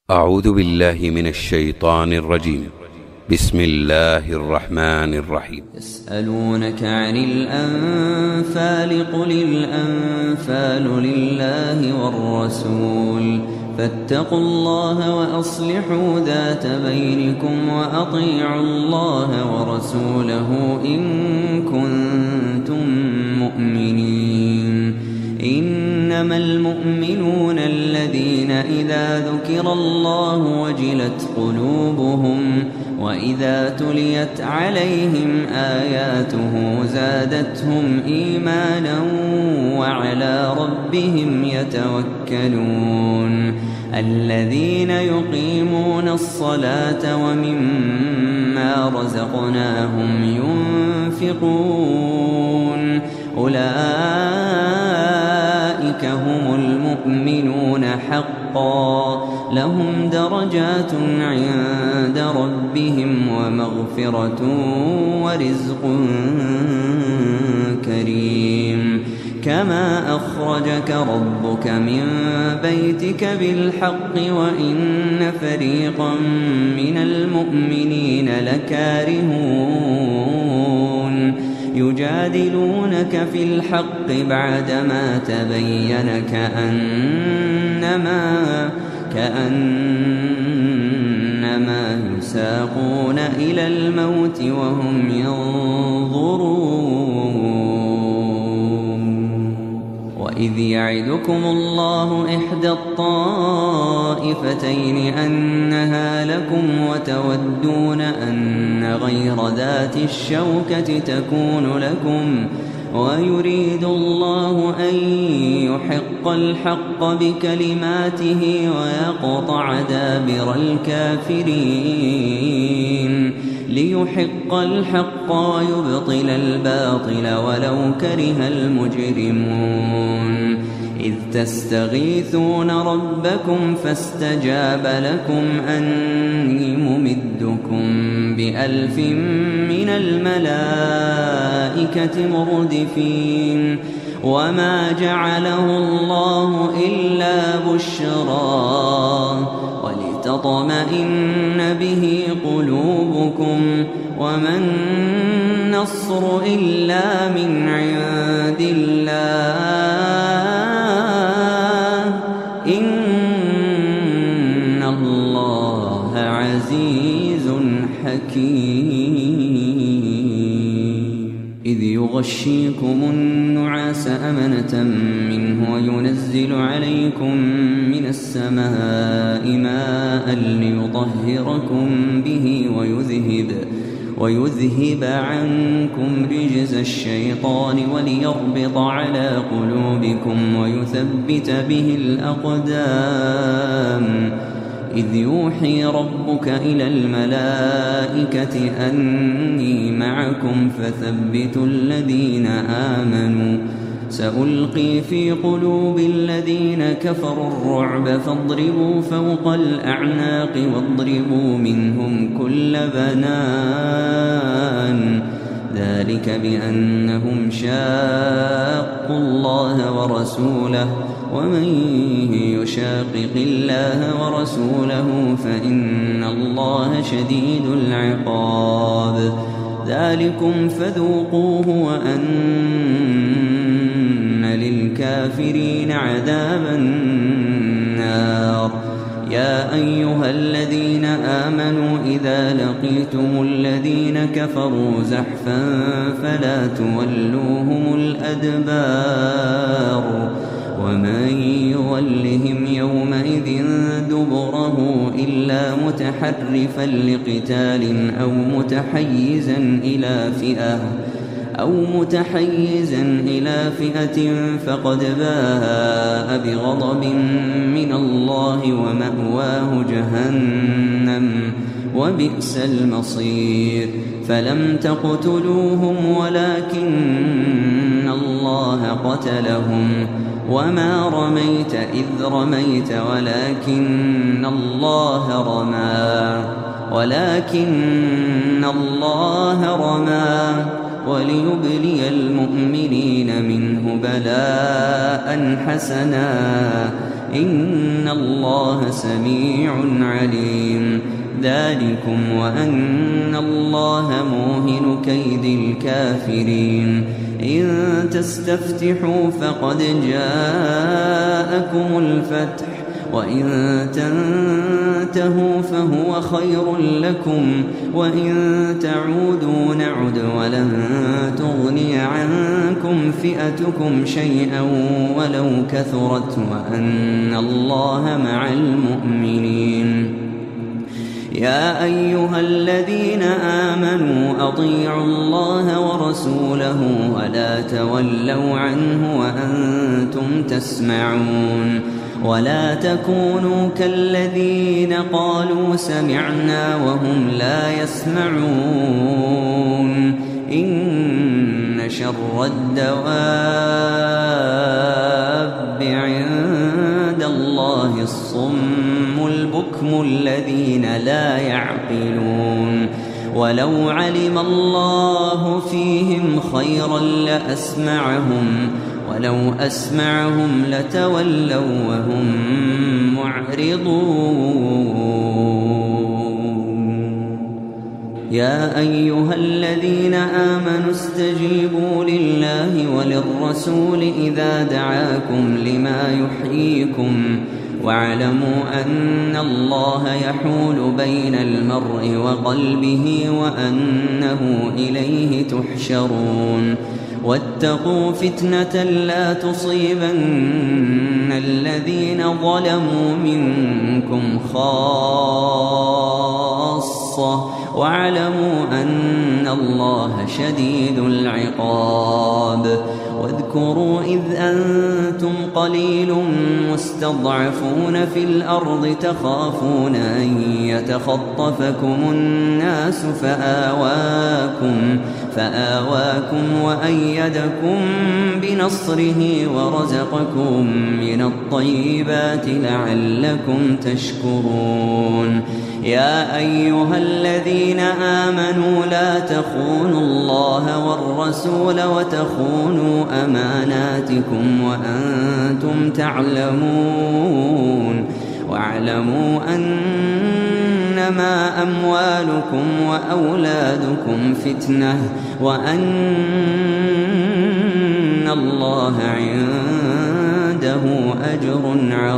أعوذ بالله من الشيطان الرجيم. بسم الله الرحمن الرحيم. يسألونك عن الأنفال قل الأنفال لله والرسول فاتقوا الله وأصلحوا ذات بينكم وأطيعوا الله ورسوله إن كنتم مؤمنين. إنما المؤمنون الذين إذا ذكر الله وجلت قلوبهم وإذا تليت عليهم آياته زادتهم إيمانا وعلى ربهم يتوكلون. الذين يقيمون الصلاة ومما رزقناهم ينفقون أولئك هم المؤمنون حقا لهم درجات عند ربهم ومغفرة ورزق كريم. كما أخرجك ربك من بيتك بالحق وإن فريقا من المؤمنين لكارهون يجادلونك في الحق بعدما تبين كأنما يساقون إلى الموت وهم ينظرون. وإذ يعدكم الله إحدى الطائفتين أنها لكم وتودون أن غير ذات الشوكة تكون لكم ويريد الله أن يحق الحق بكلماته ويقطع دابر الكافرين ليحق الحق ويبطل الباطل ولو كره المجرمون. إذ تستغيثون ربكم فاستجاب لكم أني ممدكم ب1000 من الملائكة مردفين. وما جعله الله إلا بشرى ولتطمئن به قلوبكم وما النصر إلا من عند الله إن الله عزيز حكيم. إذ يغشيكم النعاس أمنة منه وينزل عليكم من السماء ماء ليطهركم به ويذهب عنكم رجز الشيطان وليربط على قلوبكم ويثبت به الأقدام. إذ يوحي ربك إلى الملائكة أني معكم فثبتوا الذين آمنوا سألقي في قلوب الذين كفروا الرعب فاضربوا فوق الأعناق واضربوا منهم كل بنان. ذلك بأنهم شاقوا الله ورسوله ومن يشاقق الله ورسوله فإن الله شديد العقاب. ذلكم فذوقوه وأن للكافرين عذاب النار. يا أيها الذين آمنوا إذا لقيتم الذين كفروا زحفا فلا تولوهم الأدبار. ومن يولهم يومئذ دبره إلا متحرفا لقتال أو متحيزا إلى فئة فقد باء بغضب من الله ومأواه جهنم وبئس المصير. فلم تقتلوهم ولكن الله قتلهم وما رميت إذ رميت ولكن الله رمى وليبلي المؤمنين منه بلاء حسنا إن الله سميع عليم. ذلكم وأن الله موهن كيد الكافرين. إن تستفتحوا فقد جاءكم الفتح وإن تنتهوا فهو خير لكم وإن تعودوا نعد ولن تغني عنكم فئتكم شيئا ولو كثرت وأن الله مع المؤمنين. يا أيها الذين آمنوا أطيعوا الله ورسوله ولا تولوا عنه وأنتم تسمعون. ولا تكونوا كالذين قالوا سمعنا وهم لا يسمعون. إن شر الدواب عند الله الصم البكم الذين لا يعقلون. ولو علم الله فيهم خيرا لأسمعهم ولو أسمعهم لتولوا وهم معرضون. يا أيها الذين آمنوا استجيبوا لله وللرسول إذا دعاكم لما يحييكم واعلموا أن الله يحول بين المرء وقلبه وأنه إليه تحشرون. واتقوا فتنة لا تصيبن الذين ظلموا منكم خاصة واعلموا أن الله شديد العقاب. واذكروا إذ أنتم قليل مستضعفون في الأرض تخافون أن يتخطفكم الناس فآواكم وأيدكم بنصره ورزقكم من الطيبات لعلكم تشكرون. يا أيها الذين آمنوا لا تخونوا الله والرسول وتخونوا أماناتكم وأنتم تعلمون. واعلموا أنما أموالكم وأولادكم فتنة وأن الله عنده أجر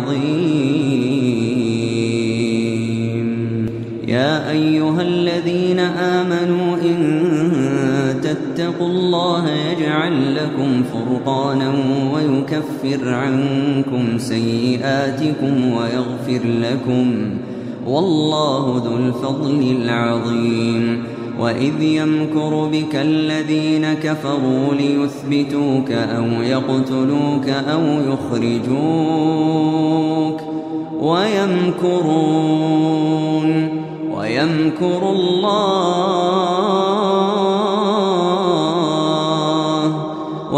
عظيم. يا أيها الذين آمنوا إن تتقوا الله يجعل لكم فرقانا ويكفر عنكم سيئاتكم ويغفر لكم والله ذو الفضل العظيم. وإذ يمكر بك الذين كفروا ليثبتوك أو يقتلوك أو يخرجوك ويمكر الله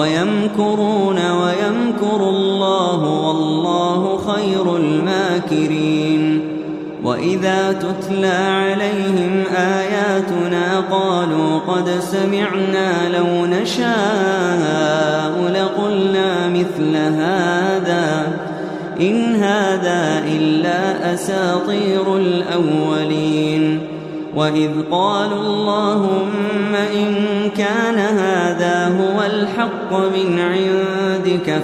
ويمكر الله والله خير الماكرين. وإذا تتلى عليهم آياتنا قالوا قد سمعنا لو نشاء لقلنا مثل هذا إن هذا إلا أساطير الأولين. وإذ قالوا اللهم إن كان هذا هو الحق من عندك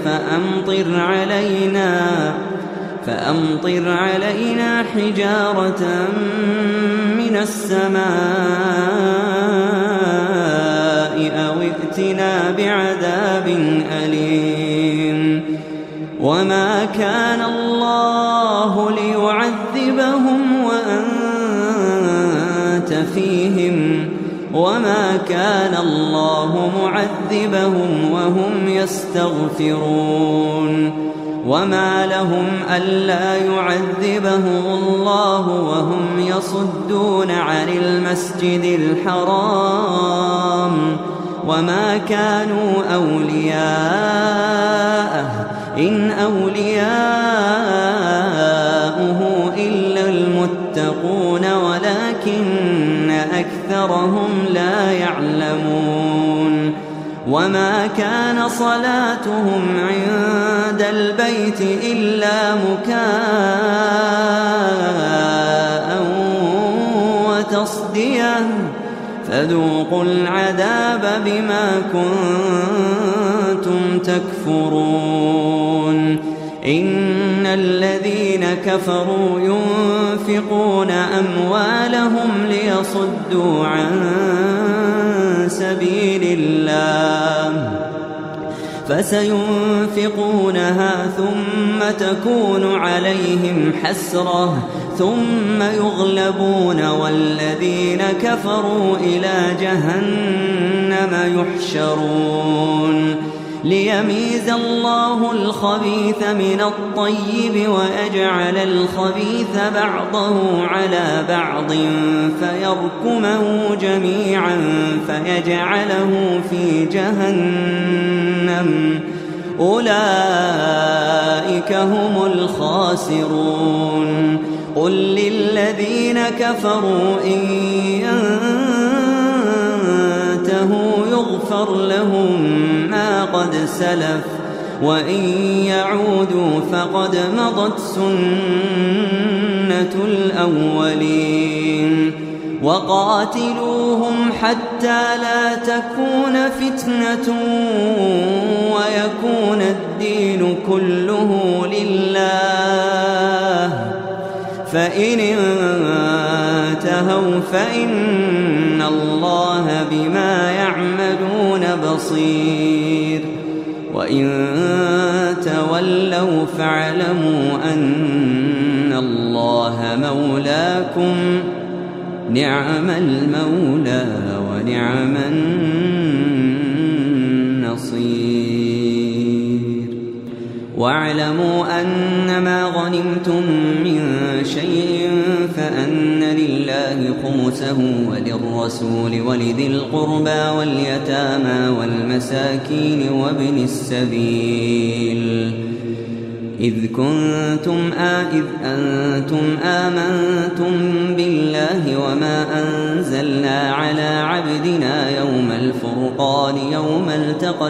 فأمطر علينا حجارة من السماء أو ائتنا بعذاب أليم. وما كان الله ليعذبهم وأنت فيهم وما كان الله معذبهم وهم يستغفرون. وما لهم ألا يعذبهم الله وهم يصدون عن المسجد الحرام وما كانوا أولياءه إن أولياؤه إلا المتقون ولكن أكثرهم لا يعلمون. وما كان صلاتهم عند البيت إلا مكاء وتصدية فذوقوا العذاب بما كنتم تكفرون إن الذين كفروا ينفقون أموالهم ليصدوا عن سبيل الله فسينفقونها ثم تكون عليهم حسرة ثم يغلبون والذين كفروا إلى جهنم يحشرون ليميز الله الخبيث من الطيب ويجعل الخبيث بعضه على بعض فيركمه جميعا فيجعله في جهنم أولئك هم الخاسرون قل للذين كفروا إن ينتهوا يغفر لهم ما قد سلف وإن يعودوا فقد مضت سنة الأولين وقاتلوهم حتى لا تكون فتنة ويكون الدين كله لله فإن انتهوا فإن الله بما يعملون بصير وإن تولوا فاعلموا أن الله مولاكم نعم المولى ونعم النصير واعلموا أنما غنمتم من شيء فأن لله خمسه وللرسول ولذي القربى واليتامى والمساكين وابن السبيل إذ أنتم آمنتم بالله وما أنزلنا على عبدنا يوم الفرقان يوم التقى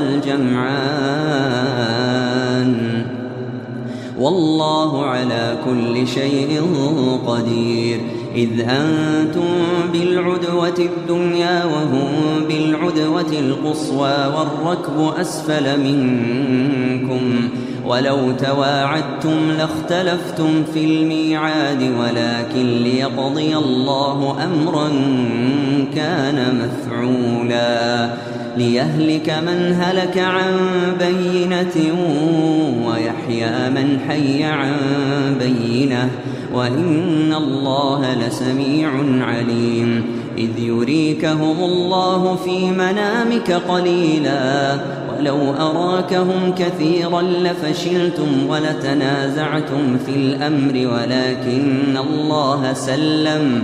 الجمعان والله على كل شيء قدير إذ أنتم بالعدوة الدنيا وهم بالعدوة القصوى والركب أسفل منكم ولو تواعدتم لاختلفتم في الميعاد ولكن ليقضي الله أمرا كان مفعولا ليهلك من هلك عن بينة ويحيى من حي عن بينة وإن الله لسميع عليم إذ يريكهم الله في منامك قليلا ولو أراكهم كثيرا لفشلتم ولتنازعتم في الأمر ولكن الله سلم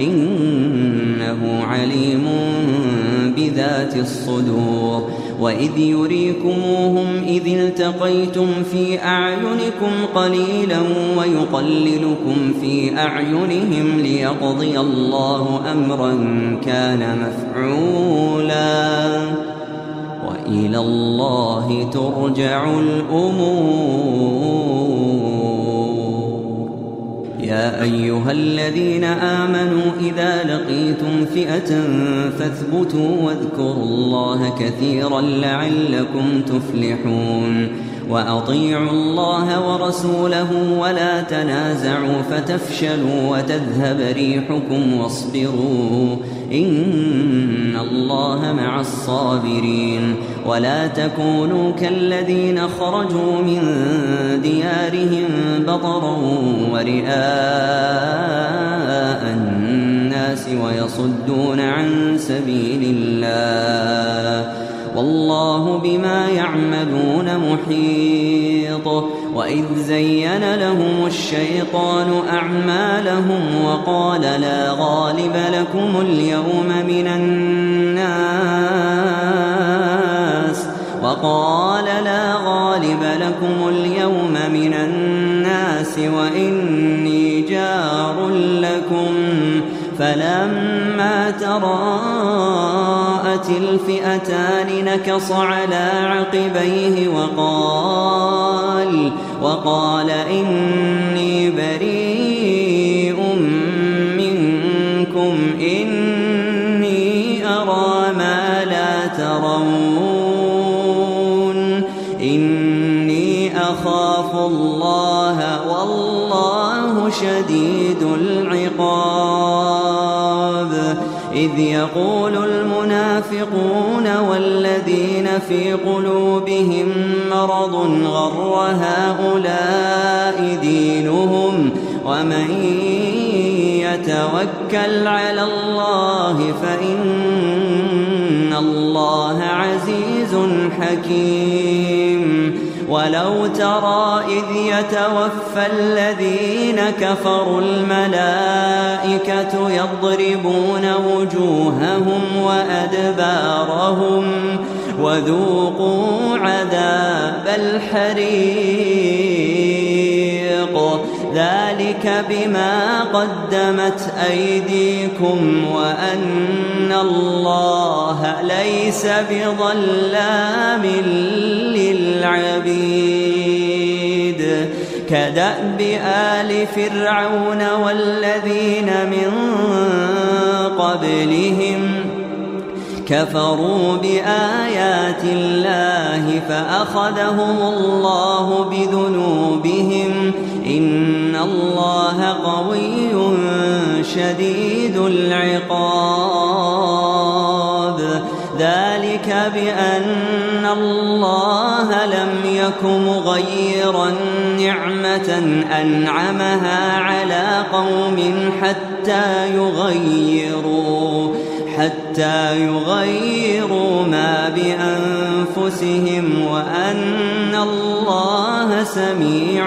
إنه عليم بذات الصدور وإذ يريكموهم إذ التقيتم في أعينكم قليلا ويقللكم في أعينهم ليقضي الله أمرا كان مفعولا وإلى الله ترجع الأمور يا أيها الذين آمنوا إذا لقيتم فئة فاثبتوا واذكروا الله كثيرا لعلكم تفلحون وأطيعوا الله ورسوله ولا تنازعوا فتفشلوا وتذهب ريحكم واصبروا إن الله مع الصابرين ولا تكونوا كالذين خرجوا من ديارهم بطرا ورئاء الناس ويصدون عن سبيل الله والله بما يعملون محيط وإذ زين لهم الشيطان أعمالهم وقال لا غالب لكم اليوم من الناس وإني جار لكم فلما تراءى التقت الفئتان نكص على عقبيه وقال إني بريء منكم إني أرى ما لا ترون إني أخاف الله والله شديد العقاب. إذ يقول المنافقون والذين في قلوبهم مرض غر هؤلاء دينهم ومن يتوكل على الله فإن الله عزيز حكيم. ولو ترى إذ يتوفى الذين كفروا الملائكة يضربون وجوههم وأدبارهم وذوقوا عذاب الحريق ذلك بما قدمت أيديكم وأن الله ليس بظلام للعبيد. كدأب آل فرعون والذين من قبلهم كفروا بآيات الله فأخذهم الله بذنوبهم إن الله قوي شديد العقاب. ذلك بأن الله لم يك مغيرا نعمة أنعمها على قوم حتى يغيروا ما بأنفسهم وأن الله سميع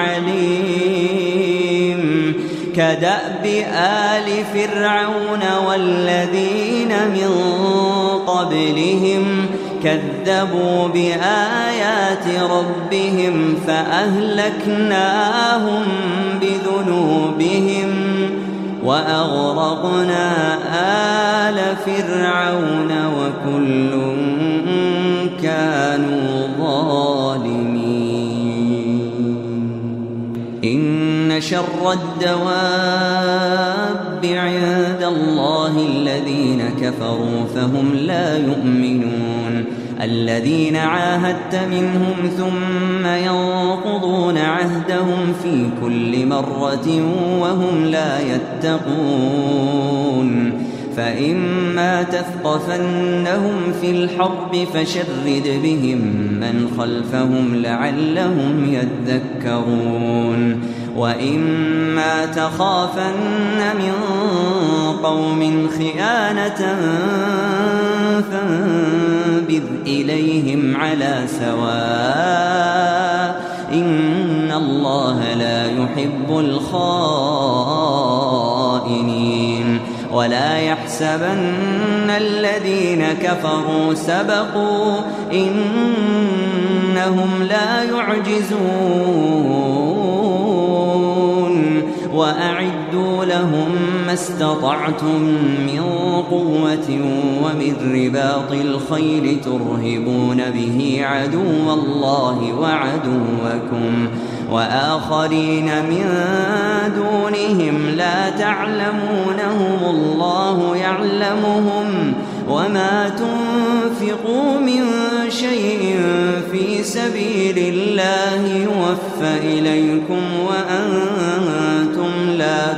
عليم. كدأب آل فرعون والذين من قبلهم كذبوا بآيات ربهم فأهلكناهم بذنوبهم وأغرقنا آل فرعون وكل كانوا ظالمين. إن شر الدواب عند الله الذين كفروا فهم لا يؤمنون. الذين عاهدت منهم ثم ينقضون عهدهم في كل مرة وهم لا يتقون. فإما تثقفنهم في الحرب فشرد بهم من خلفهم لعلهم يذكرون. وإما تخافن من قوم خيانة فانبذ إليهم على سواء إن الله لا يحب الخائنين. ولا يحسبن الذين كفروا سبقوا إنهم لا يعجزون. وأعدوا لهم ما استطعتم من قوة ومن رباط الخيل ترهبون به عدو الله وعدوكم وآخرين من دونهم لا تعلمونهم الله يعلمهم. وما تنفقوا من شيء في سبيل الله يوفى إليكم وأنتم لا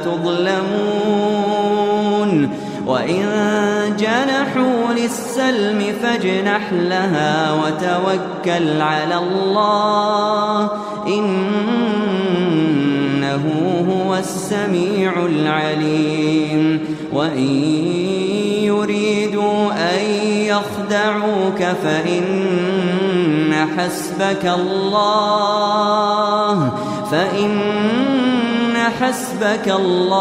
تظلمون. وإن جنحوا للسلم فاجنح لها وتوكل على الله إنه هو السميع العليم. وإن يريدوا أن يخدعوك فإن حسبك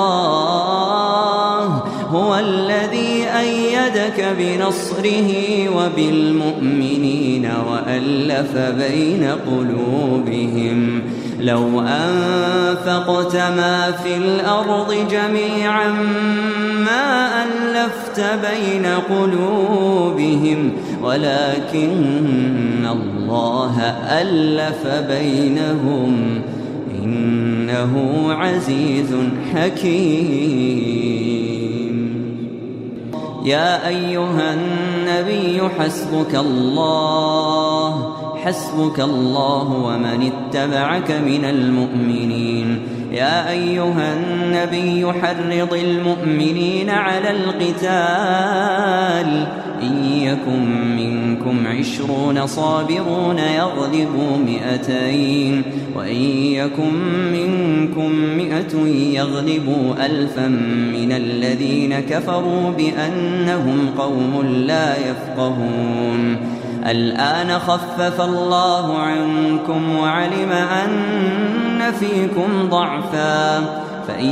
الله هو الذي أيدك بنصره وبالمؤمنين وألف بين قلوبهم لو أنفقت ما في الأرض جميعا ما ألفت بين قلوبهم ولكن الله ألف بينهم إنه عزيز حكيم. يا أيها النبي حسبك الله ومن اتبعك من المؤمنين. يا أيها النبي حرض المؤمنين على القتال إن يكن منكم 20 صابرون يغلبوا 200 وإن يكن منكم 100 يغلبوا 1000 من الذين كفروا بأنهم قوم لا يفقهون. الآن خفف الله عنكم وعلم أن فيكم ضعفا فإن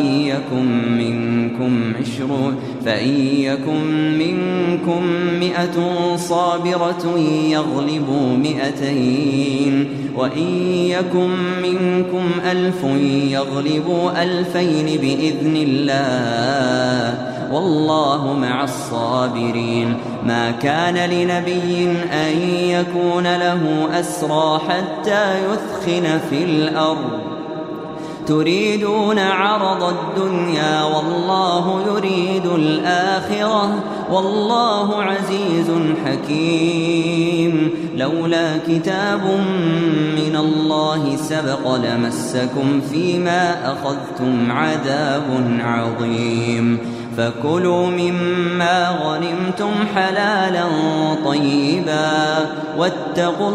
يكن منكم 100 صابرة يغلبوا 200 وإن يكن منكم 1000 يغلبوا 2000 بإذن الله والله مع الصابرين. ما كان لنبي أن يكون له أسرى حتى يثخن في الأرض تريدون عرض الدنيا والله يريد الآخرة والله عزيز حكيم. لولا كتاب من الله سبق لمسكم فيما أخذتم عذاب عظيم. فكلوا مما غنمتم حلالا طيبا واتقوا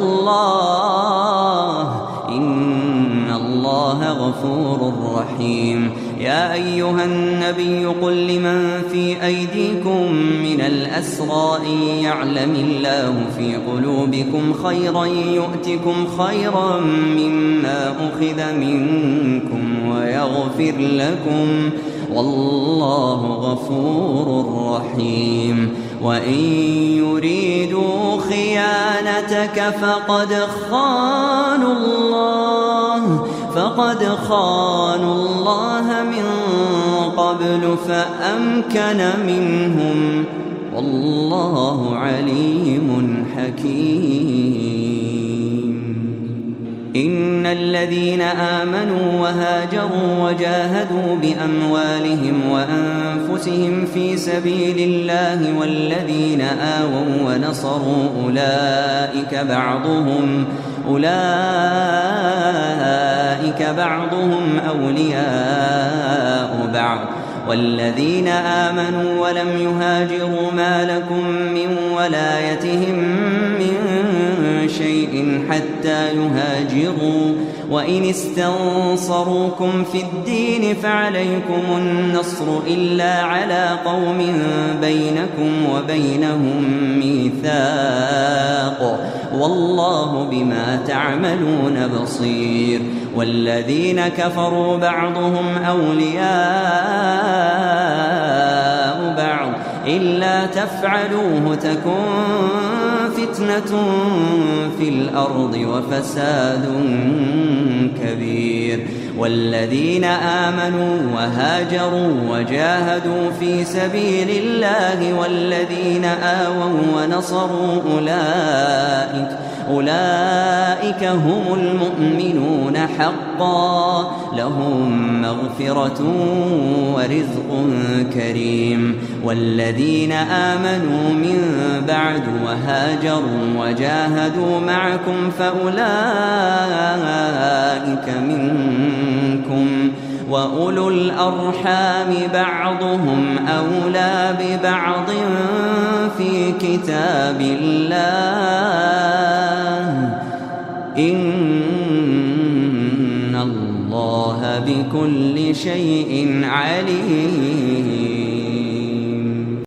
الله إن الله غفور رحيم. يا أيها النبي قل لمن في أيديكم من الأسرى إن يعلم الله في قلوبكم خيرا يؤتكم خيرا مما أخذ منكم ويغفر لكم والله غفور رحيم. وإن يريدوا خيانتك فقد خانوا الله من قبل فأمكن منهم والله عليم حكيم. إن الذين آمنوا وهاجروا وجاهدوا بأموالهم وأنفسهم في سبيل الله والذين آووا ونصروا أولئك بعضهم أولياء بعض والذين آمنوا ولم يهاجروا ما لكم من ولايتهم من شيء حتى يهاجروا وإن استنصروكم في الدين فعليكم النصر إلا على قوم بينكم وبينهم ميثاق والله بما تعملون بصير. والذين كفروا بعضهم أولياء بعض إلا تفعلوه تكن فتنة في الأرض وفساد كبير. والذين آمنوا وهاجروا وجاهدوا في سبيل الله والذين آووا ونصروا أولئك هم المؤمنون حقا لهم مغفرة ورزق كريم. والذين آمنوا من بعد وهاجروا وجاهدوا معكم فأولئك منكم وأولو الأرحام بعضهم أولى ببعض في كتاب الله إن الله بكل شيء عليم.